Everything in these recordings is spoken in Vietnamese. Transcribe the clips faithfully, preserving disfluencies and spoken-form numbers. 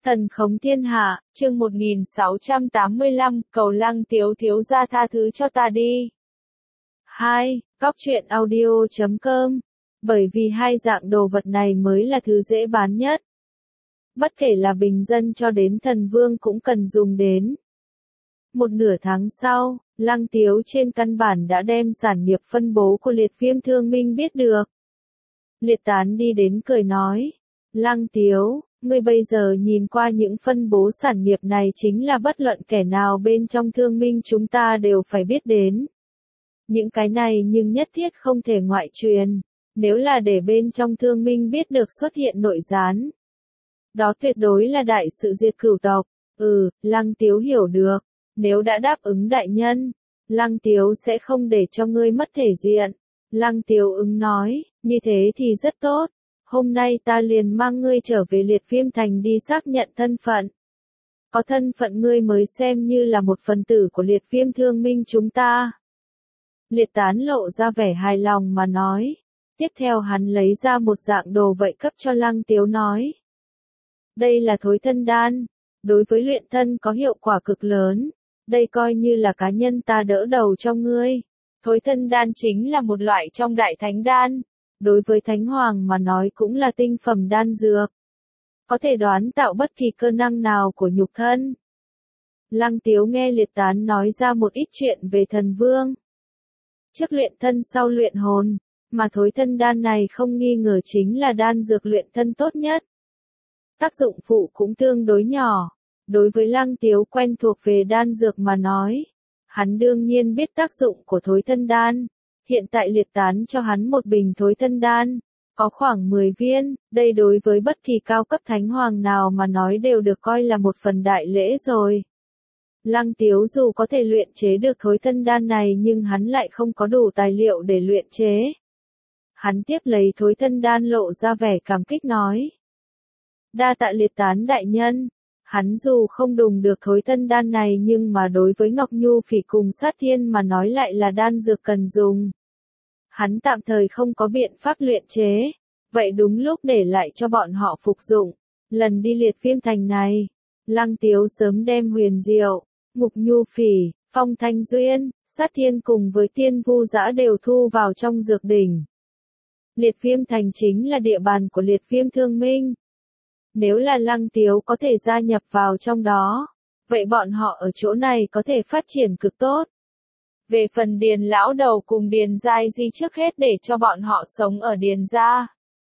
Thần khống thiên hạ, chương một nghìn sáu trăm tám mươi lăm, cầu Lăng Tiếu thiếu gia tha thứ cho ta đi. hai. Góc truyện audio chấm com. Bởi vì hai dạng đồ vật này mới là thứ dễ bán nhất. Bất kể là bình dân cho đến thần vương cũng cần dùng đến. Một nửa tháng sau, Lăng Tiếu trên căn bản đã đem sản nghiệp phân bố của Liệt Viêm Thương Minh biết được. Liệt Tán đi đến cười nói, Lăng Tiếu, ngươi bây giờ nhìn qua những phân bố sản nghiệp này chính là bất luận kẻ nào bên trong Thương Minh chúng ta đều phải biết đến. Những cái này nhưng nhất thiết không thể ngoại truyền, nếu là để bên trong Thương Minh biết được xuất hiện nội gián. Đó tuyệt đối là đại sự diệt cửu tộc. Ừ, Lăng Tiếu hiểu được, nếu đã đáp ứng đại nhân, Lăng Tiếu sẽ không để cho ngươi mất thể diện. Lăng Tiếu ứng nói, như thế thì rất tốt. Hôm nay ta liền mang ngươi trở về Liệt Viêm Thành đi xác nhận thân phận. Có thân phận ngươi mới xem như là một phần tử của Liệt Viêm Thương Minh chúng ta. Liệt Tán lộ ra vẻ hài lòng mà nói. Tiếp theo hắn lấy ra một dạng đồ vậy cấp cho Lăng Tiếu nói. Đây là thối thân đan, đối với luyện thân có hiệu quả cực lớn. Đây coi như là cá nhân ta đỡ đầu cho ngươi. Thối thân đan chính là một loại trong đại thánh đan. Đối với Thánh Hoàng mà nói cũng là tinh phẩm đan dược. Có thể đoán tạo bất kỳ cơ năng nào của nhục thân. Lăng Tiếu nghe Liệt Tán nói ra một ít chuyện về thần vương. Trước luyện thân sau luyện hồn, mà thối thân đan này không nghi ngờ chính là đan dược luyện thân tốt nhất. Tác dụng phụ cũng tương đối nhỏ. Đối với Lăng Tiếu quen thuộc về đan dược mà nói, hắn đương nhiên biết tác dụng của thối thân đan. Hiện tại Liệt Tán cho hắn một bình thối thân đan, có khoảng mười viên, đây đối với bất kỳ cao cấp thánh hoàng nào mà nói đều được coi là một phần đại lễ rồi. Lăng Tiếu dù có thể luyện chế được thối thân đan này nhưng hắn lại không có đủ tài liệu để luyện chế. Hắn tiếp lấy thối thân đan lộ ra vẻ cảm kích nói. Đa tạ Liệt Tán đại nhân. Hắn dù không đùng được thối thân đan này nhưng mà đối với Ngọc Nhu Phỉ cùng Sát Thiên mà nói lại là đan dược cần dùng. Hắn tạm thời không có biện pháp luyện chế, vậy đúng lúc để lại cho bọn họ phục dụng. Lần đi Liệt Viêm Thành này, Lăng Tiếu sớm đem Huyền Diệu, Ngọc Nhu Phỉ, Phong Thanh Duyên, Sát Thiên cùng với Tiên Vu Dã đều thu vào trong dược đỉnh. Liệt Viêm Thành chính là địa bàn của Liệt Viêm Thương Minh. Nếu là Lăng Tiếu có thể gia nhập vào trong đó, vậy bọn họ ở chỗ này có thể phát triển cực tốt. Về phần Điền lão đầu cùng Điền Giai Di trước hết để cho bọn họ sống ở Điền gia.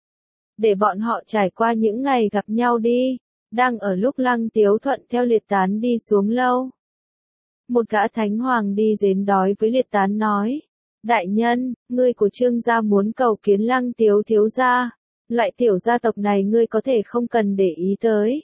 Để bọn họ trải qua những ngày gặp nhau đi, đang ở lúc Lăng Tiếu thuận theo Liệt Tán đi xuống lâu. Một gã thánh hoàng đi đến đói với Liệt Tán nói, đại nhân, ngươi của Trương gia muốn cầu kiến Lăng Tiếu thiếu gia. Loại tiểu gia tộc này ngươi có thể không cần để ý tới.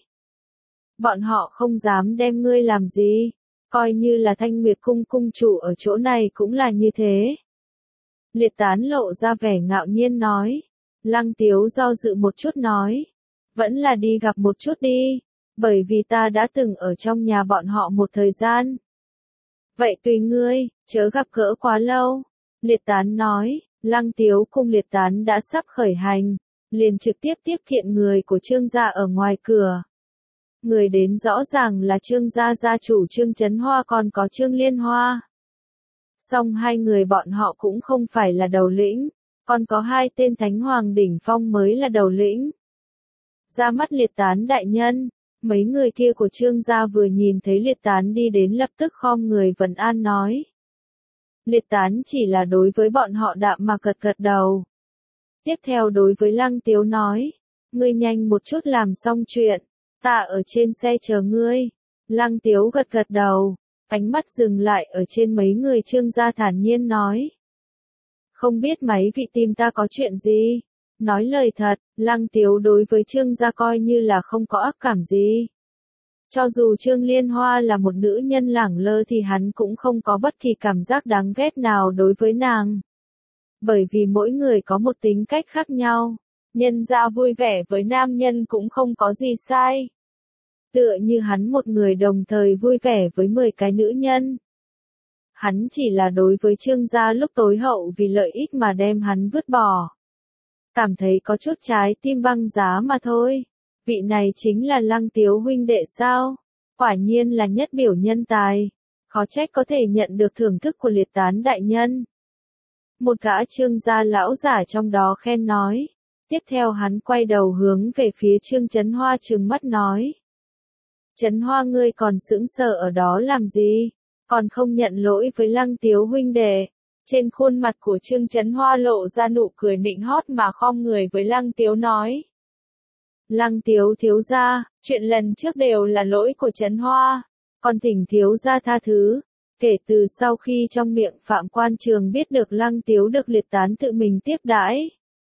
Bọn họ không dám đem ngươi làm gì, coi như là Thanh Nguyệt cung cung chủ ở chỗ này cũng là như thế. Liệt Tán lộ ra vẻ ngạo nhiên nói. Lăng Tiếu do dự một chút nói. Vẫn là đi gặp một chút đi, bởi vì ta đã từng ở trong nhà bọn họ một thời gian. Vậy tùy ngươi, chớ gặp gỡ quá lâu. Liệt Tán nói. Lăng Tiếu cùng Liệt Tán đã sắp khởi hành. Liền trực tiếp tiếp kiện người của Trương gia ở ngoài cửa. Người đến rõ ràng là Trương gia gia chủ Trương Chấn Hoa còn có Trương Liên Hoa. Song hai người bọn họ cũng không phải là đầu lĩnh, còn có hai tên thánh hoàng đỉnh phong mới là đầu lĩnh. Ra mắt Liệt Tán đại nhân, mấy người kia của Trương gia vừa nhìn thấy Liệt Tán đi đến lập tức khom người vấn an nói. Liệt Tán chỉ là đối với bọn họ đạm mà gật gật đầu. Tiếp theo đối với Lăng Tiếu nói, ngươi nhanh một chút làm xong chuyện, ta ở trên xe chờ ngươi. Lăng Tiếu gật gật đầu, ánh mắt dừng lại ở trên mấy người Trương gia thản nhiên nói. Không biết mấy vị tìm ta có chuyện gì? Nói lời thật, Lăng Tiếu đối với Trương gia coi như là không có ác cảm gì. Cho dù Trương Liên Hoa là một nữ nhân lẳng lơ thì hắn cũng không có bất kỳ cảm giác đáng ghét nào đối với nàng. Bởi vì mỗi người có một tính cách khác nhau, nhân ra vui vẻ với nam nhân cũng không có gì sai. Tựa như hắn một người đồng thời vui vẻ với mười cái nữ nhân. Hắn chỉ là đối với Trương gia lúc tối hậu vì lợi ích mà đem hắn vứt bỏ. Cảm thấy có chút trái tim băng giá mà thôi. Vị này chính là Lăng Tiếu huynh đệ sao? Quả nhiên là nhất biểu nhân tài. Khó trách có thể nhận được thưởng thức của liệt tán đại nhân. Một gã Trương gia lão giả trong đó khen nói. Tiếp theo hắn quay đầu hướng về phía Trương Chấn Hoa trừng mắt nói. Chấn Hoa ngươi còn sững sờ ở đó làm gì? Còn không nhận lỗi với Lăng Tiếu huynh đệ. Trên khuôn mặt của Trương Chấn Hoa lộ ra nụ cười nịnh hót mà khom người với Lăng Tiếu nói. Lăng Tiếu thiếu gia, chuyện lần trước đều là lỗi của Chấn Hoa. Còn thỉnh thiếu gia tha thứ. Kể từ sau khi trong miệng Phạm Quan Trường biết được Lăng Tiếu được liệt tán tự mình tiếp đãi,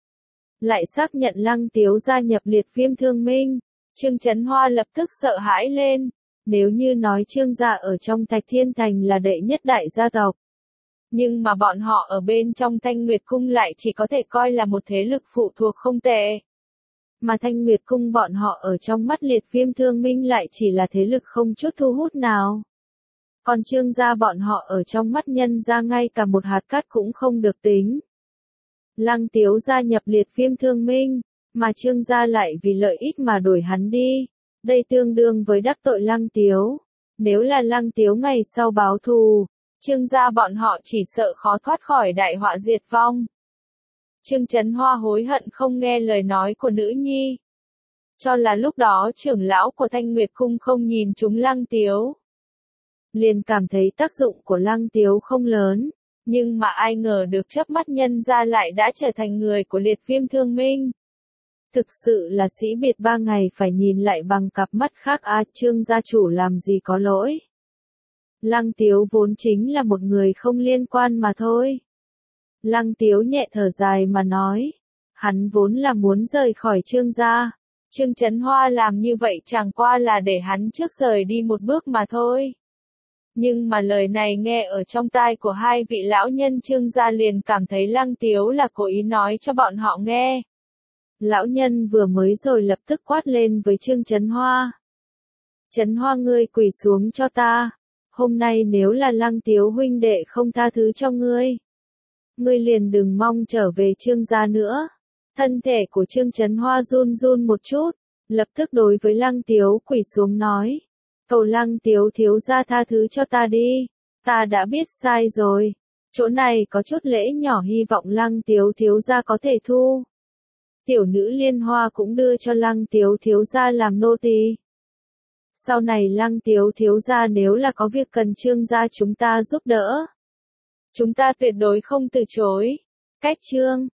lại xác nhận Lăng Tiếu gia nhập liệt viêm thương minh, Trương Chấn Hoa lập tức sợ hãi lên. Nếu như nói Trương gia ở trong Thạch Thiên Thành là đệ nhất đại gia tộc, nhưng mà bọn họ ở bên trong Thanh Nguyệt Cung lại chỉ có thể coi là một thế lực phụ thuộc không tệ. Mà Thanh Nguyệt Cung bọn họ ở trong mắt liệt viêm thương minh lại chỉ là thế lực không chút thu hút nào. Còn Trương gia bọn họ ở trong mắt nhân gia ngay cả một hạt cát cũng không được tính. Lăng Tiếu gia nhập liệt viêm thương minh, mà Trương gia lại vì lợi ích mà đuổi hắn đi. Đây tương đương với đắc tội Lăng Tiếu. Nếu là Lăng Tiếu ngày sau báo thù, Trương gia bọn họ chỉ sợ khó thoát khỏi đại họa diệt vong. Trương Chấn Hoa hối hận không nghe lời nói của nữ nhi. Cho là lúc đó trưởng lão của Thanh Nguyệt Cung không nhìn trúng Lăng Tiếu. Liền cảm thấy tác dụng của Lăng Tiếu không lớn, nhưng mà ai ngờ được chớp mắt nhân ra lại đã trở thành người của liệt viêm thương minh. Thực sự là sĩ biệt ba ngày phải nhìn lại bằng cặp mắt khác a. Trương gia chủ làm gì có lỗi. Lăng Tiếu vốn chính là một người không liên quan mà thôi. Lăng Tiếu nhẹ thở dài mà nói. Hắn vốn là muốn rời khỏi Trương gia. Trương Chấn Hoa làm như vậy chẳng qua là để hắn trước rời đi một bước mà thôi. Nhưng mà lời này nghe ở trong tai của hai vị lão nhân Trương gia liền cảm thấy Lăng Tiếu là cố ý nói cho bọn họ nghe. Lão nhân vừa mới rồi lập tức quát lên với Trương Chấn Hoa. Chấn Hoa ngươi quỳ xuống cho ta. Hôm nay nếu là Lăng Tiếu huynh đệ không tha thứ cho ngươi, ngươi liền đừng mong trở về Trương gia nữa. Thân thể của Trương Chấn Hoa run run một chút, lập tức đối với Lăng Tiếu quỳ xuống nói. Cầu Lăng Tiếu thiếu gia tha thứ cho ta đi. Ta đã biết sai rồi. Chỗ này có chút lễ nhỏ hy vọng Lăng Tiếu thiếu gia có thể thu. Tiểu nữ Liên Hoa cũng đưa cho Lăng Tiếu thiếu gia làm nô tỳ. Sau này Lăng Tiếu thiếu gia nếu là có việc cần Trương gia chúng ta giúp đỡ, chúng ta tuyệt đối không từ chối. Cách Trương